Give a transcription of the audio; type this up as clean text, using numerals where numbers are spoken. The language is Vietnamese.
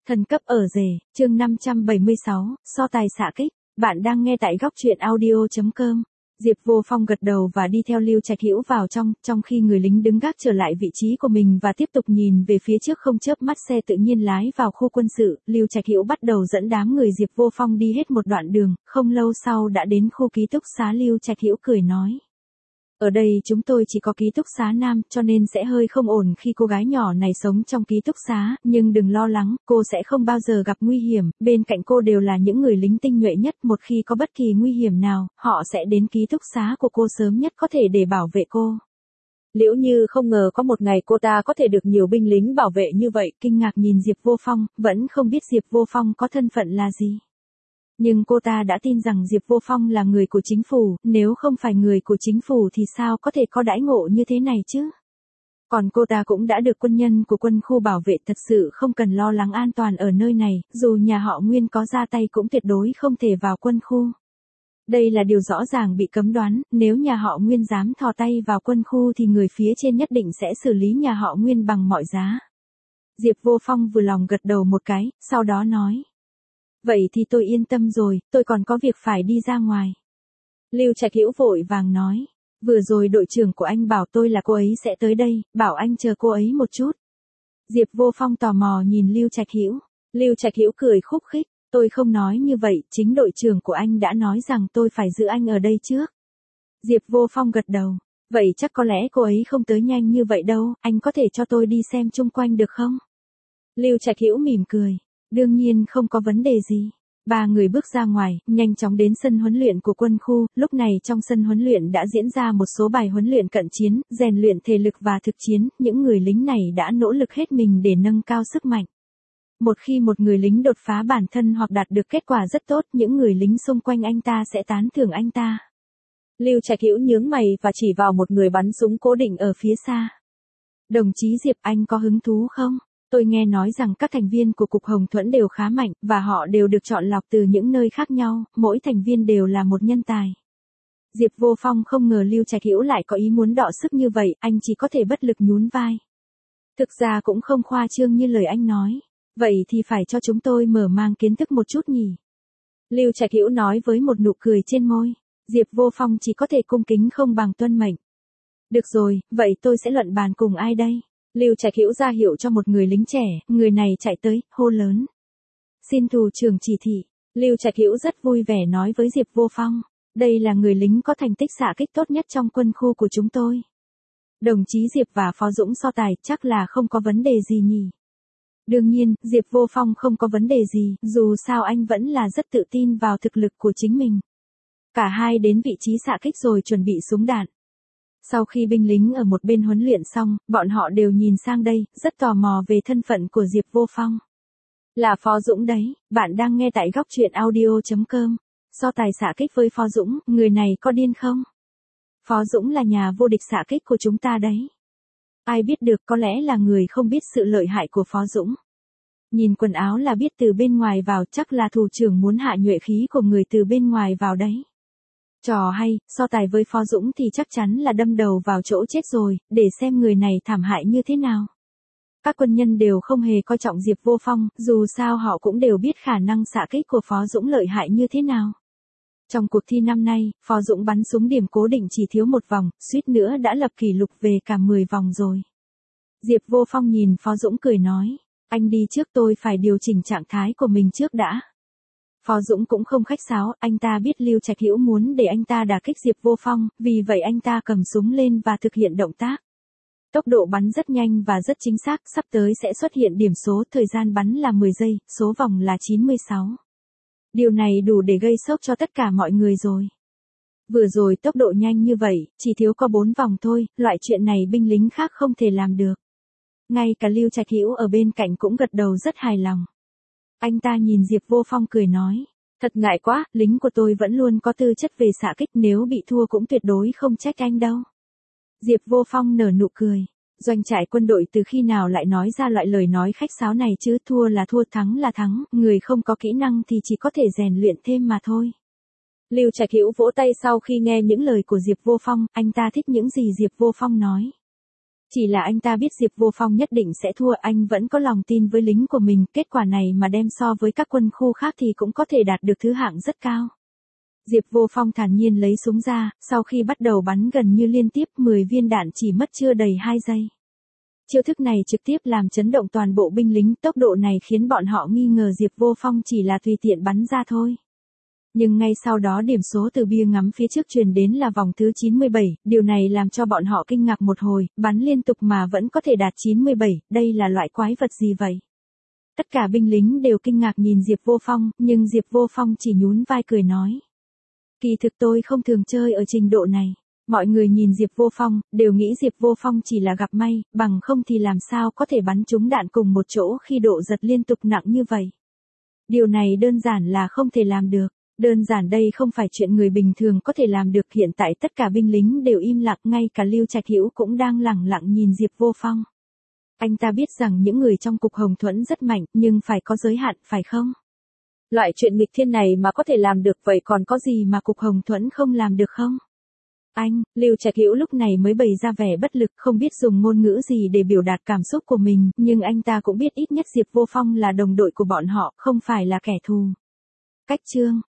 Thần cấp ở rể, chương 576, so tài xạ kích. Bạn đang nghe tại góc truyện audio.com. Diệp Vô Phong gật đầu và đi theo Lưu Trạch Hữu vào trong khi người lính đứng gác trở lại vị trí của mình và tiếp tục nhìn về phía trước không chớp mắt. Xe tự nhiên lái vào khu quân sự, Lưu Trạch Hữu bắt đầu dẫn đám người Diệp Vô Phong đi hết một đoạn đường, không lâu sau đã đến khu ký túc xá. Lưu Trạch Hữu cười nói: ở đây chúng tôi chỉ có ký túc xá nam, cho nên sẽ hơi không ổn khi cô gái nhỏ này sống trong ký túc xá, nhưng đừng lo lắng, cô sẽ không bao giờ gặp nguy hiểm, bên cạnh cô đều là những người lính tinh nhuệ nhất, một khi có bất kỳ nguy hiểm nào, họ sẽ đến ký túc xá của cô sớm nhất có thể để bảo vệ cô. Liễu Như không ngờ có một ngày cô ta có thể được nhiều binh lính bảo vệ như vậy, kinh ngạc nhìn Diệp Vô Phong, vẫn không biết Diệp Vô Phong có thân phận là gì. Nhưng cô ta đã tin rằng Diệp Vô Phong là người của chính phủ, nếu không phải người của chính phủ thì sao có thể có đãi ngộ như thế này chứ? Còn cô ta cũng đã được quân nhân của quân khu bảo vệ, thật sự không cần lo lắng an toàn ở nơi này, dù nhà họ Nguyên có ra tay cũng tuyệt đối không thể vào quân khu. Đây là điều rõ ràng bị cấm đoán, nếu nhà họ Nguyên dám thò tay vào quân khu thì người phía trên nhất định sẽ xử lý nhà họ Nguyên bằng mọi giá. Diệp Vô Phong vừa lòng gật đầu một cái, sau đó nói: vậy thì tôi yên tâm rồi, tôi còn có việc phải đi ra ngoài. Lưu Trạch Hữu vội vàng nói: vừa rồi đội trưởng của anh bảo tôi là cô ấy sẽ tới đây, bảo anh chờ cô ấy một chút. Diệp Vô Phong tò mò nhìn Lưu Trạch Hữu. Lưu Trạch Hữu cười khúc khích: tôi không nói như vậy, chính đội trưởng của anh đã nói rằng tôi phải giữ anh ở đây trước. Diệp Vô Phong gật đầu: vậy chắc có lẽ cô ấy không tới nhanh như vậy đâu, anh có thể cho tôi đi xem chung quanh được không? Lưu Trạch Hữu mỉm cười: đương nhiên không có vấn đề gì. Ba người bước ra ngoài, nhanh chóng đến sân huấn luyện của quân khu, lúc này trong sân huấn luyện đã diễn ra một số bài huấn luyện cận chiến, rèn luyện thể lực và thực chiến, những người lính này đã nỗ lực hết mình để nâng cao sức mạnh. Một khi một người lính đột phá bản thân hoặc đạt được kết quả rất tốt, những người lính xung quanh anh ta sẽ tán thưởng anh ta. Lưu Trạch Hữu nhướng mày và chỉ vào một người bắn súng cố định ở phía xa. Đồng chí Diệp, anh có hứng thú không? Tôi nghe nói rằng các thành viên của Cục Hồng Thuẫn đều khá mạnh, và họ đều được chọn lọc từ những nơi khác nhau, mỗi thành viên đều là một nhân tài. Diệp Vô Phong không ngờ Lưu Trạch Hữu lại có ý muốn đọ sức như vậy, anh chỉ có thể bất lực nhún vai. Thực ra cũng không khoa trương như lời anh nói. Vậy thì phải cho chúng tôi mở mang kiến thức một chút nhỉ? Lưu Trạch Hữu nói với một nụ cười trên môi. Diệp Vô Phong chỉ có thể cung kính không bằng tuân mệnh. Được rồi, vậy tôi sẽ luận bàn cùng ai đây? Lưu Trạch Hữu ra hiệu cho một người lính trẻ, người này chạy tới, hô lớn: xin thủ trưởng chỉ thị. Lưu Trạch Hữu rất vui vẻ nói với Diệp Vô Phong: đây là người lính có thành tích xạ kích tốt nhất trong quân khu của chúng tôi. Đồng chí Diệp và Phó Dũng so tài chắc là không có vấn đề gì nhỉ? Đương nhiên, Diệp Vô Phong không có vấn đề gì, dù sao anh vẫn là rất tự tin vào thực lực của chính mình. Cả hai đến vị trí xạ kích rồi chuẩn bị súng đạn. Sau khi binh lính ở một bên huấn luyện xong, bọn họ đều nhìn sang đây, rất tò mò về thân phận của Diệp Vô Phong. Là Phó Dũng đấy, bạn đang nghe tại góc truyện audio.com. So tài xạ kích với Phó Dũng, người này có điên không? Phó Dũng là nhà vô địch xạ kích của chúng ta đấy. Ai biết được, có lẽ là người không biết sự lợi hại của Phó Dũng. Nhìn quần áo là biết từ bên ngoài vào, chắc là thủ trưởng muốn hạ nhuệ khí của người từ bên ngoài vào đấy. Trò hay, so tài với Phó Dũng thì chắc chắn là đâm đầu vào chỗ chết rồi, để xem người này thảm hại như thế nào. Các quân nhân đều không hề coi trọng Diệp Vô Phong, dù sao họ cũng đều biết khả năng xạ kích của Phó Dũng lợi hại như thế nào. Trong cuộc thi năm nay, Phó Dũng bắn súng điểm cố định chỉ thiếu một vòng, suýt nữa đã lập kỷ lục về cả 10 vòng rồi. Diệp Vô Phong nhìn Phó Dũng cười nói: anh đi trước, tôi phải điều chỉnh trạng thái của mình trước đã. Phó Dũng cũng không khách sáo, anh ta biết Lưu Trạch Hữu muốn để anh ta đả kích Diệp Vô Phong, vì vậy anh ta cầm súng lên và thực hiện động tác. Tốc độ bắn rất nhanh và rất chính xác, sắp tới sẽ xuất hiện điểm số, thời gian bắn là 10 giây, số vòng là 96. Điều này đủ để gây sốc cho tất cả mọi người rồi. Vừa rồi tốc độ nhanh như vậy, chỉ thiếu có 4 vòng thôi, loại chuyện này binh lính khác không thể làm được. Ngay cả Lưu Trạch Hữu ở bên cạnh cũng gật đầu rất hài lòng. Anh ta nhìn Diệp Vô Phong cười nói: thật ngại quá, lính của tôi vẫn luôn có tư chất về xạ kích, nếu bị thua cũng tuyệt đối không trách anh đâu. Diệp Vô Phong nở nụ cười: doanh trại quân đội từ khi nào lại nói ra loại lời nói khách sáo này chứ, thua là thua, thắng là thắng, người không có kỹ năng thì chỉ có thể rèn luyện thêm mà thôi. Lưu Trạch Hữu vỗ tay sau khi nghe những lời của Diệp Vô Phong, anh ta thích những gì Diệp Vô Phong nói. Chỉ là anh ta biết Diệp Vô Phong nhất định sẽ thua, anh vẫn có lòng tin với lính của mình, kết quả này mà đem so với các quân khu khác thì cũng có thể đạt được thứ hạng rất cao. Diệp Vô Phong thản nhiên lấy súng ra, sau khi bắt đầu bắn gần như liên tiếp 10 viên đạn chỉ mất chưa đầy 2 giây. Chiêu thức này trực tiếp làm chấn động toàn bộ binh lính, tốc độ này khiến bọn họ nghi ngờ Diệp Vô Phong chỉ là tùy tiện bắn ra thôi. Nhưng ngay sau đó điểm số từ bia ngắm phía trước truyền đến là vòng thứ 97, điều này làm cho bọn họ kinh ngạc một hồi, bắn liên tục mà vẫn có thể đạt 97, đây là loại quái vật gì vậy? Tất cả binh lính đều kinh ngạc nhìn Diệp Vô Phong, nhưng Diệp Vô Phong chỉ nhún vai cười nói. Kỳ thực tôi không thường chơi ở trình độ này. Mọi người nhìn Diệp Vô Phong, đều nghĩ Diệp Vô Phong chỉ là gặp may, bằng không thì làm sao có thể bắn trúng đạn cùng một chỗ khi độ giật liên tục nặng như vậy. Điều này đơn giản là không thể làm được. Đơn giản đây không phải chuyện người bình thường có thể làm được, hiện tại tất cả binh lính đều im lặng, ngay cả Lưu Trạch Hữu cũng đang lẳng lặng nhìn Diệp Vô Phong. Anh ta biết rằng những người trong cục Hồng Thuẫn rất mạnh, nhưng phải có giới hạn, phải không? Loại chuyện nghịch thiên này mà có thể làm được vậy còn có gì mà cục Hồng Thuẫn không làm được không? Lưu Trạch Hữu lúc này mới bày ra vẻ bất lực, không biết dùng ngôn ngữ gì để biểu đạt cảm xúc của mình, nhưng anh ta cũng biết ít nhất Diệp Vô Phong là đồng đội của bọn họ, không phải là kẻ thù. Cách chương